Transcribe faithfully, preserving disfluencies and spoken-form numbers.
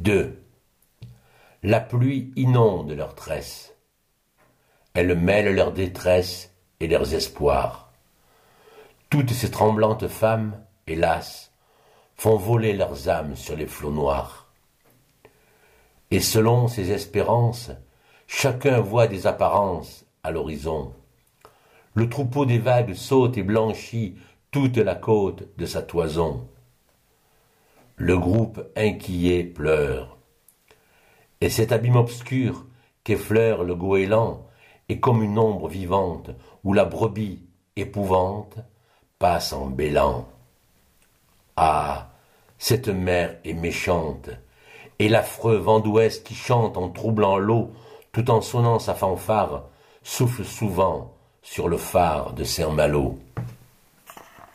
deux. La pluie inonde leurs tresses. Elle mêle leurs détresses et leurs espoirs. Toutes ces tremblantes femmes, hélas, font voler leurs âmes sur les flots noirs. Et selon ces espérances, chacun voit des apparences à l'horizon. Le troupeau des vagues saute et blanchit toute la côte de sa toison. Le groupe inquiet pleure. Et cet abîme obscur qu'effleure le goéland est comme une ombre vivante où la brebis, épouvante, passe en bêlant. Ah, cette mer est méchante, et l'affreux vent d'ouest qui chante en troublant l'eau tout en sonnant sa fanfare souffle souvent sur le phare de Saint-Malo.